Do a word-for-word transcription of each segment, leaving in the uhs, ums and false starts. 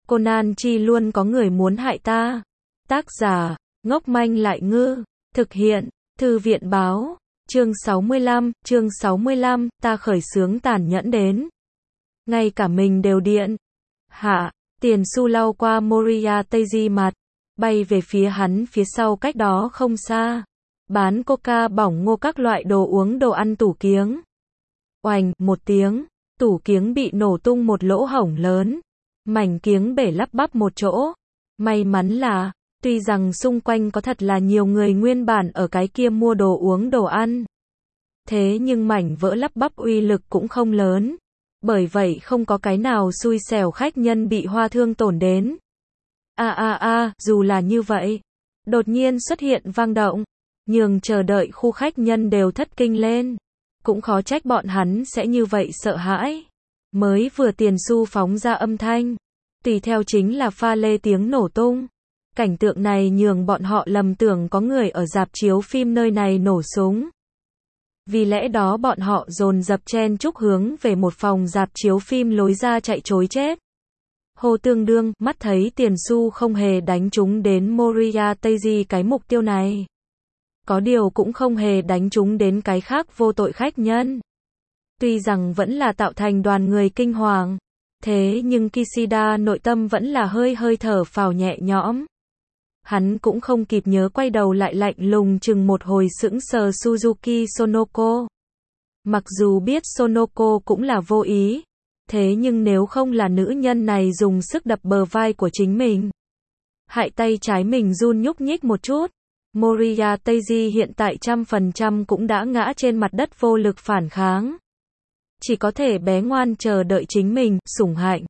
Conan chi luôn có người muốn hại ta. Tác giả, ngốc manh lại ngư. Thực hiện, Thư viện báo. Chương sáu mươi lăm, chương sáu mươi lăm, ta khởi xướng tàn nhẫn đến. Ngay cả mình đều điện. Hạ, tiền xu lau qua Moriarty mặt. Bay về phía hắn phía sau cách đó không xa. Bán coca bỏng ngô các loại đồ uống đồ ăn tủ kiếng. Oành, một tiếng, tủ kiếng bị nổ tung một lỗ hổng lớn. Mảnh kiếng bể lắp bắp một chỗ. May mắn là, tuy rằng xung quanh có thật là nhiều người nguyên bản ở cái kia mua đồ uống đồ ăn. Thế nhưng mảnh vỡ lắp bắp uy lực cũng không lớn. Bởi vậy không có cái nào xui xẻo khách nhân bị hoa thương tổn đến. A a a, dù là như vậy, đột nhiên xuất hiện vang động, nhường chờ đợi khu khách nhân đều thất kinh lên. Cũng khó trách bọn hắn sẽ như vậy sợ hãi. Mới vừa tiền xu phóng ra âm thanh, tùy theo chính là pha lê tiếng nổ tung. Cảnh tượng này nhường bọn họ lầm tưởng có người ở rạp chiếu phim nơi này nổ súng. Vì lẽ đó bọn họ dồn dập chen chúc hướng về một phòng rạp chiếu phim lối ra chạy trối chết. Hồ tương đương, mắt thấy tiền xu không hề đánh trúng đến Moriarty cái mục tiêu này. Có điều cũng không hề đánh trúng đến cái khác vô tội khách nhân. Tuy rằng vẫn là tạo thành đoàn người kinh hoàng. Thế nhưng Kishida nội tâm vẫn là hơi hơi thở phào nhẹ nhõm. Hắn cũng không kịp nhớ quay đầu lại lạnh lùng chừng một hồi sững sờ Suzuki Sonoko. Mặc dù biết Sonoko cũng là vô ý. Thế nhưng nếu không là nữ nhân này dùng sức đập bờ vai của chính mình. Hại tay trái mình run nhúc nhích một chút. Moriarty hiện tại trăm phần trăm cũng đã ngã trên mặt đất vô lực phản kháng. Chỉ có thể bé ngoan chờ đợi chính mình, sủng hạnh.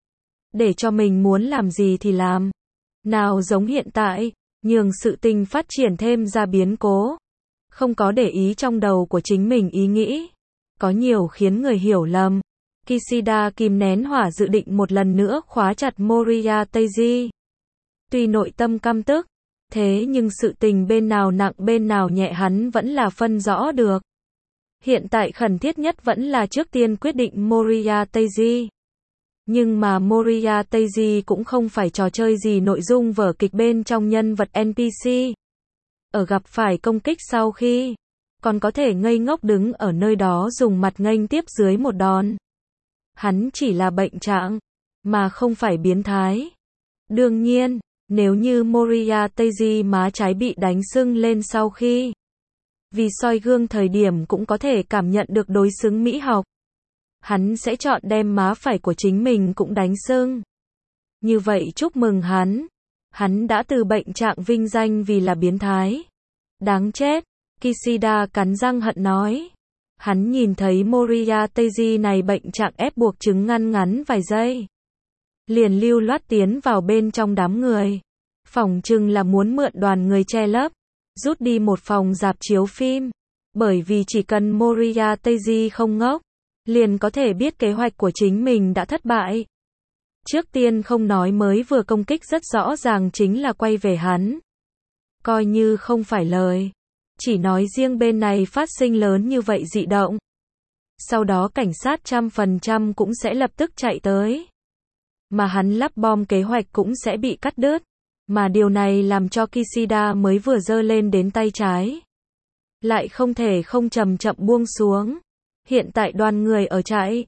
Để cho mình muốn làm gì thì làm. Nào giống hiện tại, nhường sự tình phát triển thêm ra biến cố. Không có để ý trong đầu của chính mình ý nghĩ. Có nhiều khiến người hiểu lầm. Kishida kìm nén hỏa dự định một lần nữa khóa chặt Moriarty. Tuy nội tâm căm tức, thế nhưng sự tình bên nào nặng bên nào nhẹ hắn vẫn là phân rõ được. Hiện tại khẩn thiết nhất vẫn là trước tiên quyết định Moriarty. Nhưng mà Moriarty cũng không phải trò chơi gì nội dung vở kịch bên trong nhân vật en pê xê. Ở gặp phải công kích sau khi, còn có thể ngây ngốc đứng ở nơi đó dùng mặt nghênh tiếp dưới một đòn. Hắn chỉ là bệnh trạng, mà không phải biến thái. Đương nhiên, nếu như Moriarty má trái bị đánh sưng lên sau khi, vì soi gương thời điểm cũng có thể cảm nhận được đối xứng mỹ học. Hắn sẽ chọn đem má phải của chính mình cũng đánh sưng. Như vậy chúc mừng hắn. Hắn đã từ bệnh trạng vinh danh vì là biến thái. Đáng chết. Kishida cắn răng hận nói. Hắn nhìn thấy Moriarty này bệnh trạng ép buộc chứng ngăn ngắn vài giây. Liền lưu loát tiến vào bên trong đám người. Phỏng chừng là muốn mượn đoàn người che lấp. Rút đi một phòng rạp chiếu phim. Bởi vì chỉ cần Moriarty không ngốc, liền có thể biết kế hoạch của chính mình đã thất bại. Trước tiên không nói mới vừa công kích rất rõ ràng chính là quay về hắn. Coi như không phải lời. Chỉ nói riêng bên này phát sinh lớn như vậy dị động. Sau đó cảnh sát trăm phần trăm cũng sẽ lập tức chạy tới. Mà hắn lắp bom kế hoạch cũng sẽ bị cắt đứt. Mà điều này làm cho Kishida mới vừa giơ lên đến tay trái. Lại không thể không chậm chậm buông xuống. Hiện tại đoàn người ở chạy.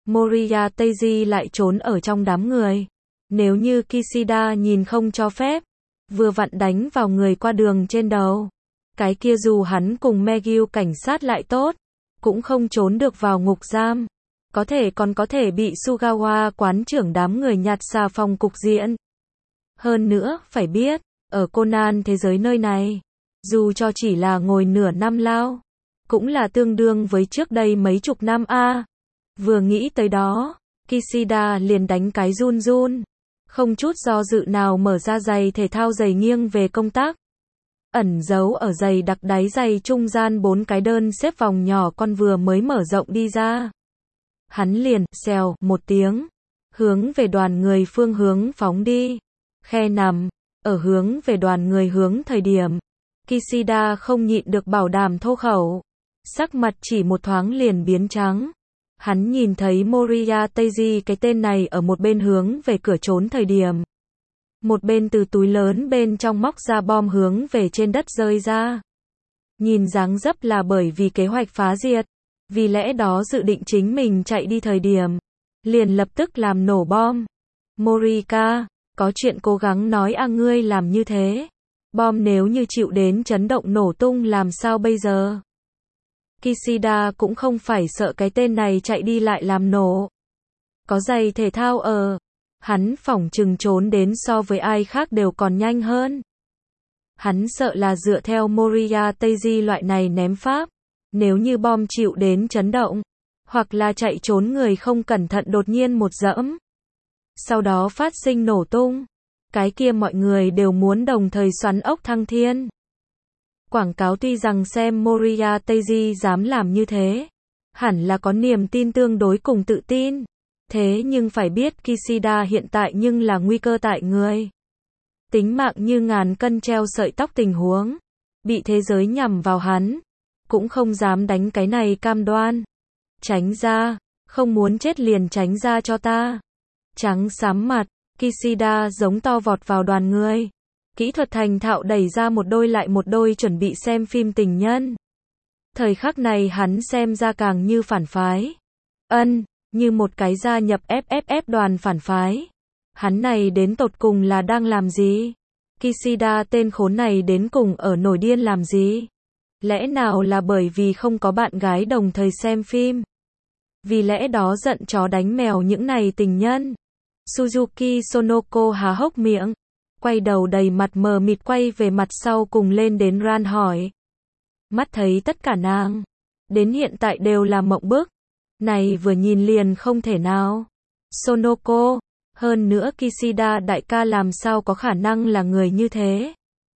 Moriarty lại trốn ở trong đám người. Nếu như Kishida nhìn không cho phép, vừa vặn đánh vào người qua đường trên đầu. Cái kia dù hắn cùng McGill cảnh sát lại tốt, cũng không trốn được vào ngục giam. Có thể còn có thể bị Sugawa quán trưởng đám người nhặt xà phòng cục diện. Hơn nữa, phải biết, ở Conan thế giới nơi này, dù cho chỉ là ngồi nửa năm lao, cũng là tương đương với trước đây mấy chục năm a. À. Vừa nghĩ tới đó, Kishida liền đánh cái run run, không chút do dự nào mở ra giày thể thao giày nghiêng về công tác. Ẩn giấu ở giày đặc đáy giày trung gian bốn cái đơn xếp vòng nhỏ con vừa mới mở rộng đi ra. Hắn liền, xèo, một tiếng, hướng về đoàn người phương hướng phóng đi. Khe nằm, ở hướng về đoàn người hướng thời điểm. Kishida không nhịn được bảo đảm thô khẩu. Sắc mặt chỉ một thoáng liền biến trắng. Hắn nhìn thấy Moriya Teiji cái tên này ở một bên hướng về cửa trốn thời điểm. Một bên từ túi lớn bên trong móc ra bom hướng về trên đất rơi ra. Nhìn dáng dấp là bởi vì kế hoạch phá diệt. Vì lẽ đó dự định chính mình chạy đi thời điểm. Liền lập tức làm nổ bom. Morika, có chuyện cố gắng nói a ngươi làm như thế. Bom nếu như chịu đến chấn động nổ tung làm sao bây giờ? Kishida cũng không phải sợ cái tên này chạy đi lại làm nổ. Có giày thể thao ở. Hắn phỏng chừng trốn đến so với ai khác đều còn nhanh hơn. Hắn sợ là dựa theo Moriya Teiji loại này ném pháp. Nếu như bom chịu đến chấn động. Hoặc là chạy trốn người không cẩn thận đột nhiên một dẫm. Sau đó phát sinh nổ tung. Cái kia mọi người đều muốn đồng thời xoắn ốc thăng thiên. Quảng cáo tuy rằng xem Moriya Teiji dám làm như thế. Hẳn là có niềm tin tương đối cùng tự tin. Thế nhưng phải biết Kishida hiện tại nhưng là nguy cơ tại người. Tính mạng như ngàn cân treo sợi tóc tình huống. Bị thế giới nhằm vào hắn. Cũng không dám đánh cái này cam đoan. Tránh ra. Không muốn chết liền tránh ra cho ta. Trắng xám mặt. Kishida giống to vọt vào đoàn người. Kỹ thuật thành thạo đẩy ra một đôi lại một đôi chuẩn bị xem phim tình nhân. Thời khắc này hắn xem ra càng như phản phái. Ân, như một cái gia nhập ép ép ép đoàn phản phái. Hắn này đến tột cùng là đang làm gì? Kishida tên khốn này đến cùng ở nổi điên làm gì? Lẽ nào là bởi vì không có bạn gái đồng thời xem phim? Vì lẽ đó giận chó đánh mèo những này tình nhân. Suzuki Sonoko há hốc miệng. Quay đầu đầy mặt mờ mịt quay về mặt sau cùng lên đến Ran hỏi. Mắt thấy tất cả nàng. Đến hiện tại đều là mộng bức. Này vừa nhìn liền không thể nào. Sonoko. Hơn nữa Kishida đại ca làm sao có khả năng là người như thế.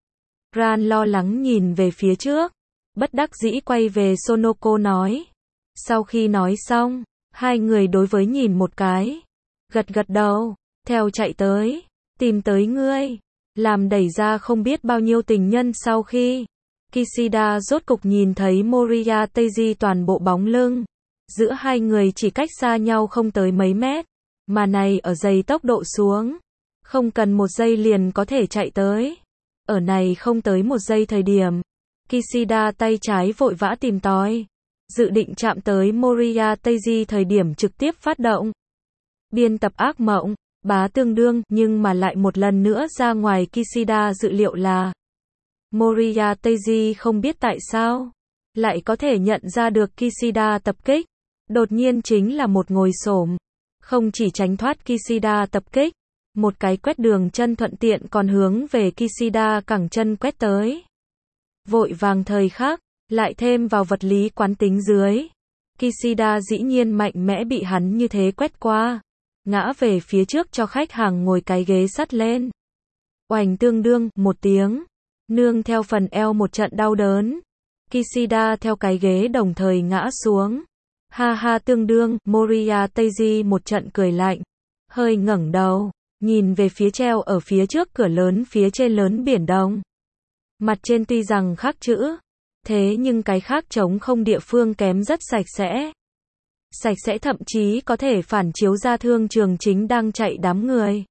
Ran lo lắng nhìn về phía trước. Bất đắc dĩ quay về Sonoko nói. Sau khi nói xong. Hai người đối với nhìn một cái. Gật gật đầu. Theo chạy tới. Tìm tới ngươi. Làm đẩy ra không biết bao nhiêu tình nhân sau khi. Kishida rốt cục nhìn thấy Moriya Teiji toàn bộ bóng lưng. Giữa hai người chỉ cách xa nhau không tới mấy mét. Mà này ở dây tốc độ xuống. Không cần một giây liền có thể chạy tới. Ở này không tới một giây thời điểm. Kishida tay trái vội vã tìm tòi. Dự định chạm tới Moriya Teiji thời điểm trực tiếp phát động. Biên tập ác mộng. Bá tương đương, nhưng mà lại một lần nữa ra ngoài Kishida dự liệu là Moriya Teiji không biết tại sao lại có thể nhận ra được Kishida tập kích. Đột nhiên chính là một ngồi xổm, không chỉ tránh thoát Kishida tập kích, một cái quét đường chân thuận tiện còn hướng về Kishida cẳng chân quét tới. Vội vàng thời khắc, lại thêm vào vật lý quán tính dưới. Kishida dĩ nhiên mạnh mẽ bị hắn như thế quét qua. Ngã về phía trước cho khách hàng ngồi cái ghế sắt lên. Oành tương đương, một tiếng. Nương theo phần eo một trận đau đớn. Kishida theo cái ghế đồng thời ngã xuống. Ha ha tương đương, Moriya Teiji một trận cười lạnh. Hơi ngẩng đầu, nhìn về phía treo ở phía trước cửa lớn phía trên lớn biển Đông. Mặt trên tuy rằng khắc chữ. Thế nhưng cái khác trống không địa phương kém rất sạch sẽ. Sạch sẽ thậm chí có thể phản chiếu ra thương trường chính đang chạy đám người.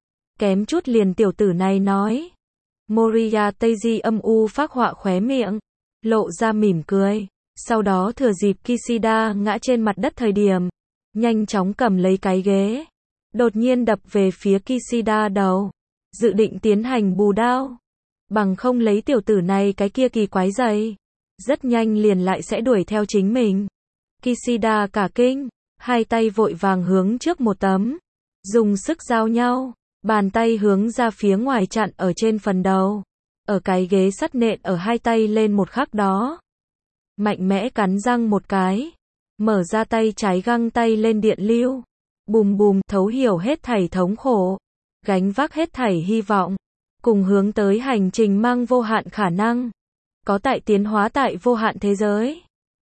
Kém chút liền tiểu tử này nói. Moriya Teiji âm u phác họa khóe miệng. Lộ ra mỉm cười. Sau đó thừa dịp Kishida ngã trên mặt đất thời điểm. Nhanh chóng cầm lấy cái ghế. Đột nhiên đập về phía Kishida đầu. Dự định tiến hành bù đao. Bằng không lấy tiểu tử này cái kia kỳ quái giày. Rất nhanh liền lại sẽ đuổi theo chính mình. Kishida cả kinh, hai tay vội vàng hướng trước một tấm, dùng sức giao nhau, bàn tay hướng ra phía ngoài chặn ở trên phần đầu, ở cái ghế sắt nện ở hai tay lên một khắc đó. Mạnh mẽ cắn răng một cái, mở ra tay trái găng tay lên điện lưu, bùm bùm thấu hiểu hết thảy thống khổ, gánh vác hết thảy hy vọng, cùng hướng tới hành trình mang vô hạn khả năng, có tại tiến hóa tại vô hạn thế giới.